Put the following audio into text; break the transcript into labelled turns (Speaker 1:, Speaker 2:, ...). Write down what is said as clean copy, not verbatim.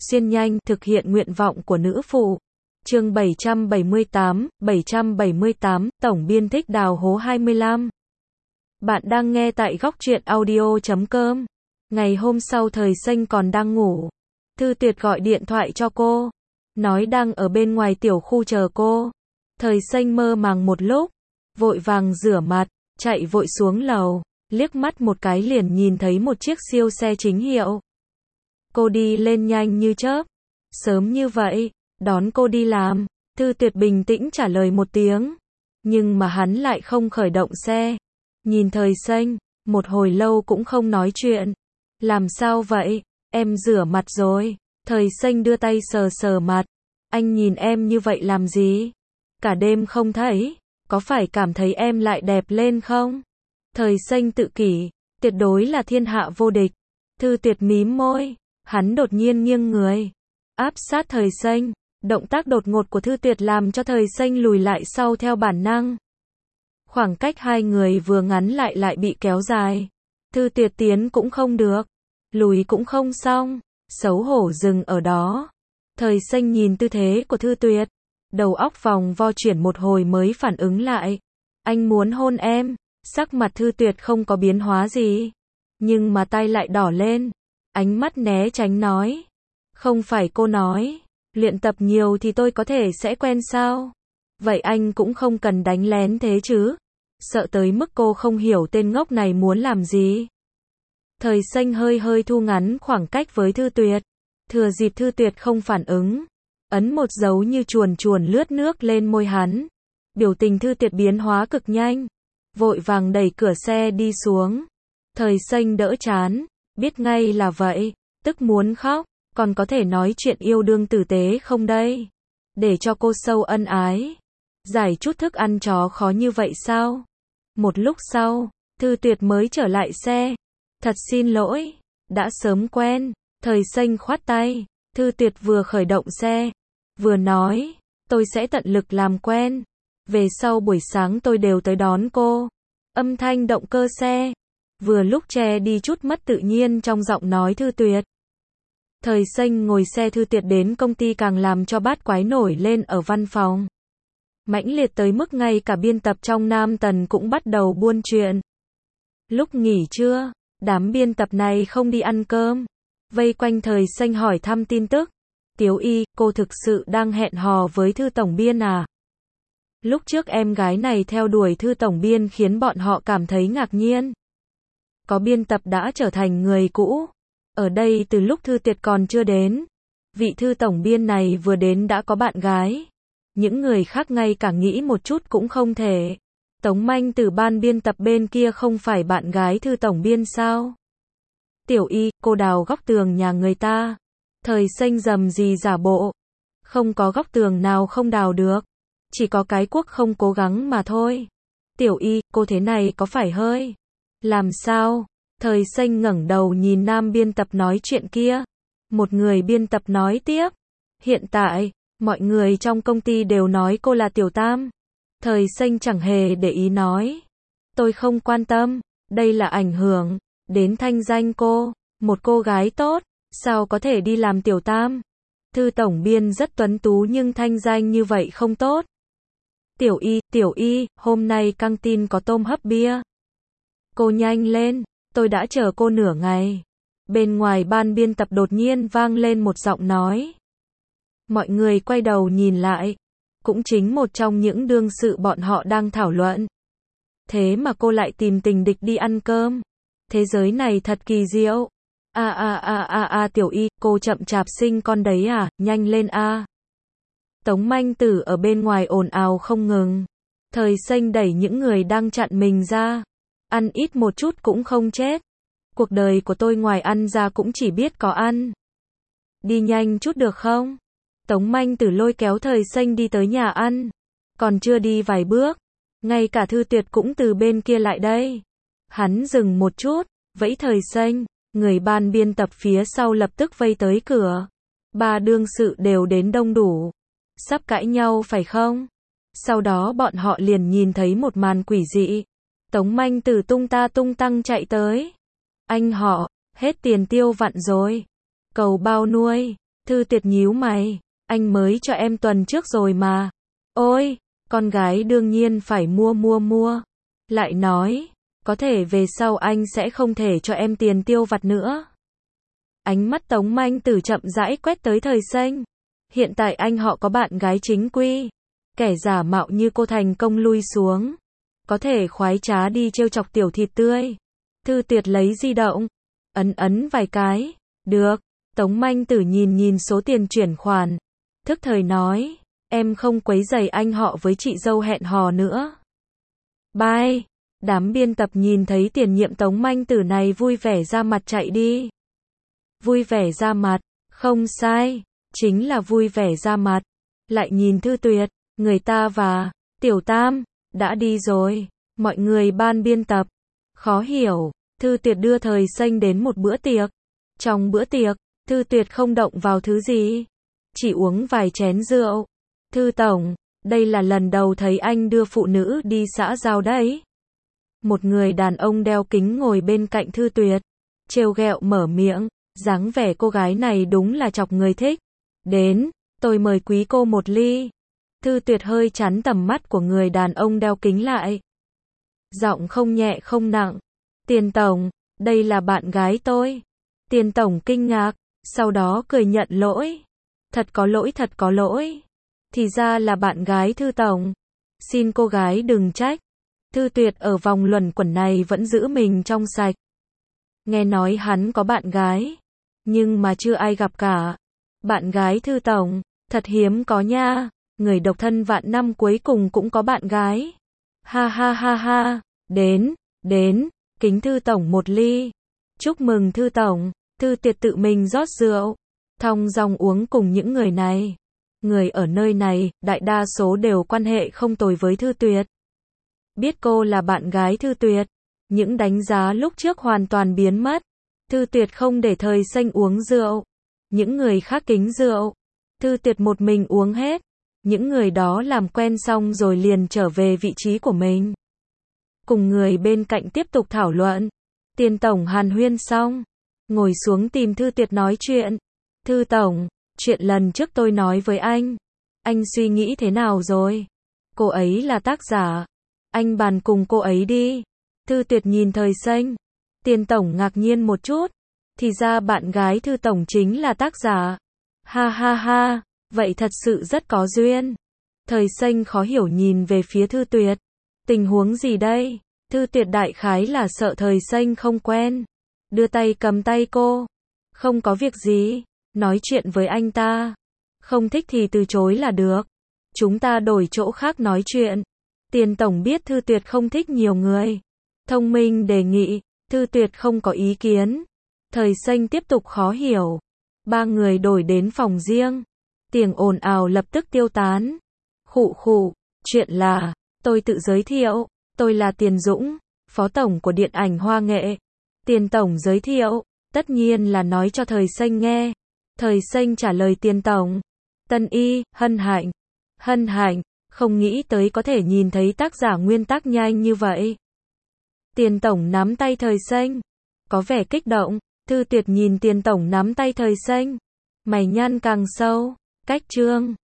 Speaker 1: xuyên nhanh, thực hiện nguyện vọng của nữ phụ. Chương 778, tổng biên thích đào hố 25. Bạn đang nghe tại góc truyện audio.com. Ngày hôm sau Thời Xanh còn đang ngủ. Thư Tuyệt gọi điện thoại cho cô, nói đang ở bên ngoài tiểu khu chờ cô. Thời Xanh mơ màng một lúc, vội vàng rửa mặt, chạy vội xuống lầu, liếc mắt một cái liền nhìn thấy một chiếc siêu xe chính hiệu. Cô đi lên nhanh như chớp. Sớm như vậy, đón cô đi làm. Thư Tuyệt bình tĩnh trả lời một tiếng. Nhưng mà hắn lại không khởi động xe. Nhìn Thời Xanh, một hồi lâu cũng không nói chuyện. Làm sao vậy? Em rửa mặt rồi. Thời Xanh đưa tay sờ sờ mặt. Anh nhìn em như vậy làm gì? Cả đêm không thấy. Có phải cảm thấy em lại đẹp lên không? Thời Xanh tự kỷ, tuyệt đối là thiên hạ vô địch. Thư Tuyệt mím môi. Hắn đột nhiên nghiêng người, áp sát Thời Xanh. Động tác đột ngột của Thư Tuyệt làm cho Thời Xanh lùi lại sau theo bản năng. Khoảng cách hai người vừa ngắn lại bị kéo dài. Thư Tuyệt tiến cũng không được, lùi cũng không xong, xấu hổ dừng ở đó. Thời Xanh nhìn tư thế của Thư Tuyệt, đầu óc vòng vo chuyển một hồi mới phản ứng lại. Anh muốn hôn em. Sắc mặt Thư Tuyệt không có biến hóa gì, nhưng mà tay lại đỏ lên. Ánh mắt né tránh nói. Không phải cô nói, luyện tập nhiều thì tôi có thể sẽ quen sao? Vậy anh cũng không cần đánh lén thế chứ. Sợ tới mức cô không hiểu tên ngốc này muốn làm gì. Thời Xanh hơi thu ngắn khoảng cách với Thư Tuyệt. Thừa dịp Thư Tuyệt không phản ứng, ấn một dấu như chuồn lướt nước lên môi hắn. Biểu tình Thư Tuyệt biến hóa cực nhanh, vội vàng đẩy cửa xe đi xuống. Thời Xanh đỡ chán, biết ngay là vậy, tức muốn khóc. Còn có thể nói chuyện yêu đương tử tế không đây? Để cho cô sâu ân ái, giải chút thức ăn chó khó như vậy sao? Một lúc sau, Thư Tuyệt mới trở lại xe. Thật xin lỗi, đã sớm quen. Thời Xanh khoát tay. Thư Tuyệt vừa khởi động xe, vừa nói, tôi sẽ tận lực làm quen. Về sau buổi sáng tôi đều tới đón cô. Âm thanh động cơ xe vừa lúc che đi chút mất tự nhiên trong giọng nói Thư Tuyệt. Thời Xanh ngồi xe Thư Tuyệt đến công ty càng làm cho bát quái nổi lên ở văn phòng. Mãnh liệt tới mức ngay cả biên tập trong Nam Tần cũng bắt đầu buôn chuyện. Lúc nghỉ trưa, đám biên tập này không đi ăn cơm, vây quanh Thời Xanh hỏi thăm tin tức. Tiếu Y, cô thực sự đang hẹn hò với Thư tổng biên à? Lúc trước em gái này theo đuổi Thư tổng biên khiến bọn họ cảm thấy ngạc nhiên. Có biên tập đã trở thành người cũ. Ở đây từ lúc Thư Tuyệt còn chưa đến, vị Thư tổng biên này vừa đến đã có bạn gái. Những người khác ngay cả nghĩ một chút cũng không thể. Tống Manh từ ban biên tập bên kia không phải bạn gái Thư tổng biên sao? Tiểu Y, cô đào góc tường nhà người ta. Thời Xanh rầm rì giả bộ. Không có góc tường nào không đào được. Chỉ có cái cuốc không cố gắng mà thôi. Tiểu Y, cô thế này có phải hơi... Làm sao? Thời Xanh ngẩng đầu nhìn nam biên tập nói chuyện kia. Một người biên tập nói tiếp. Hiện tại, mọi người trong công ty đều nói cô là Tiểu Tam. Thời Xanh chẳng hề để ý nói. Tôi không quan tâm, đây là ảnh hưởng đến thanh danh cô. Một cô gái tốt, sao có thể đi làm Tiểu Tam? Thư tổng biên rất tuấn tú nhưng thanh danh như vậy không tốt. Tiểu Y, hôm nay căng tin có tôm hấp bia. Cô nhanh lên, tôi đã chờ cô nửa ngày. Bên ngoài ban biên tập đột nhiên vang lên một giọng nói. Mọi người quay đầu nhìn lại. Cũng chính một trong những đương sự bọn họ đang thảo luận. Thế mà cô lại tìm tình địch đi ăn cơm. Thế giới này thật kỳ diệu. Tiểu Y, cô chậm chạp sinh con đấy à, nhanh lên a. Tống Manh Tử ở bên ngoài ồn ào không ngừng. Thời Xanh đẩy những người đang chặn mình ra. Ăn ít một chút cũng không chết. Cuộc đời của tôi ngoài ăn ra cũng chỉ biết có ăn. Đi nhanh chút được không? Tống Manh Tử lôi kéo Thời Xanh đi tới nhà ăn. Còn chưa đi vài bước, ngay cả Thư Tuyệt cũng từ bên kia lại đây. Hắn dừng một chút, vẫy Thời Xanh. Người ban biên tập phía sau lập tức vây tới cửa. Ba đương sự đều đến đông đủ. Sắp cãi nhau phải không? Sau đó bọn họ liền nhìn thấy một màn quỷ dị. Tống Manh Tử tung ta tung tăng chạy tới. Anh họ, hết tiền tiêu vặt rồi. Cầu bao nuôi. Thư Tuyệt nhíu mày, anh mới cho em tuần trước rồi mà. Ôi, con gái đương nhiên phải mua. Lại nói, có thể về sau anh sẽ không thể cho em tiền tiêu vặt nữa. Ánh mắt Tống Manh Tử chậm rãi quét tới Thời Xanh. Hiện tại anh họ có bạn gái chính quy. Kẻ giả mạo như cô thành công lui xuống. Có thể khoái trá đi trêu chọc tiểu thịt tươi. Thư Tuyệt lấy di động. Ấn vài cái. Được. Tống Manh Tử nhìn số tiền chuyển khoản. Thức thời nói. Em không quấy rầy anh họ với chị dâu hẹn hò nữa. Bye. Đám biên tập nhìn thấy tiền nhiệm Tống Manh Tử này vui vẻ ra mặt chạy đi. Vui vẻ ra mặt. Không sai. Chính là vui vẻ ra mặt. Lại nhìn Thư Tuyệt. Người ta và Tiểu Tam đã đi rồi. Mọi người ban biên tập khó hiểu. Thư Tuyệt đưa Thời Xanh đến một bữa tiệc. Trong bữa tiệc, Thư Tuyệt không động vào thứ gì, chỉ uống vài chén rượu. Thư tổng, đây là lần đầu thấy anh đưa phụ nữ đi xã giao đấy. Một người đàn ông đeo kính ngồi bên cạnh Thư Tuyệt, trêu ghẹo mở miệng, dáng vẻ cô gái này đúng là chọc người thích. Đến, tôi mời quý cô một ly. Thư Tuyệt hơi chắn tầm mắt của người đàn ông đeo kính lại. Giọng không nhẹ không nặng. Tiền tổng, đây là bạn gái tôi. Tiền tổng kinh ngạc, sau đó cười nhận lỗi. Thật có lỗi. Thì ra là bạn gái Thư tổng. Xin cô gái đừng trách. Thư Tuyệt ở vòng luẩn quẩn này vẫn giữ mình trong sạch. Nghe nói hắn có bạn gái, nhưng mà chưa ai gặp cả. Bạn gái Thư tổng, thật hiếm có nha. Người độc thân vạn năm cuối cùng cũng có bạn gái. Ha. Đến, kính Thư tổng một ly. Chúc mừng Thư tổng. Thư Tuyệt tự mình rót rượu, thong dong uống cùng những người này. Người ở nơi này, đại đa số đều quan hệ không tồi với Thư Tuyệt. Biết cô là bạn gái Thư Tuyệt, những đánh giá lúc trước hoàn toàn biến mất. Thư Tuyệt không để Thời Xanh uống rượu. Những người khác kính rượu. Thư Tuyệt một mình uống hết. Những người đó làm quen xong rồi liền trở về vị trí của mình. Cùng người bên cạnh tiếp tục thảo luận. Tiền tổng hàn huyên xong, ngồi xuống tìm Thư Tuyệt nói chuyện. Thư tổng, chuyện lần trước tôi nói với anh suy nghĩ thế nào rồi? Cô ấy là tác giả. Anh bàn cùng cô ấy đi. Thư Tuyệt nhìn Thời Xanh. Tiền tổng ngạc nhiên một chút. Thì ra bạn gái Thư tổng chính là tác giả. Ha, vậy thật sự rất có duyên. Thời Xanh khó hiểu nhìn về phía Thư Tuyệt. Tình huống gì đây? Thư Tuyệt đại khái là sợ Thời Xanh không quen. Đưa tay cầm tay cô. Không có việc gì. Nói chuyện với anh ta. Không thích thì từ chối là được. Chúng ta đổi chỗ khác nói chuyện. Tiền tổng biết Thư Tuyệt không thích nhiều người. Thông minh đề nghị. Thư Tuyệt không có ý kiến. Thời Xanh tiếp tục khó hiểu. Ba người đổi đến phòng riêng. Tiếng ồn ào lập tức tiêu tán. Khụ, chuyện là, tôi tự giới thiệu. Tôi là Tiền Dũng, phó tổng của điện ảnh Hoa Nghệ. Tiền tổng giới thiệu, tất nhiên là nói cho Thời Xanh nghe. Thời Xanh trả lời Tiền tổng. Tân y, hân hạnh, không nghĩ tới có thể nhìn thấy tác giả nguyên tác nhanh như vậy. Tiền tổng nắm tay Thời Xanh, có vẻ kích động. Thư Tuyệt nhìn Tiền tổng nắm tay Thời Xanh, mày nhăn càng sâu. Cách chương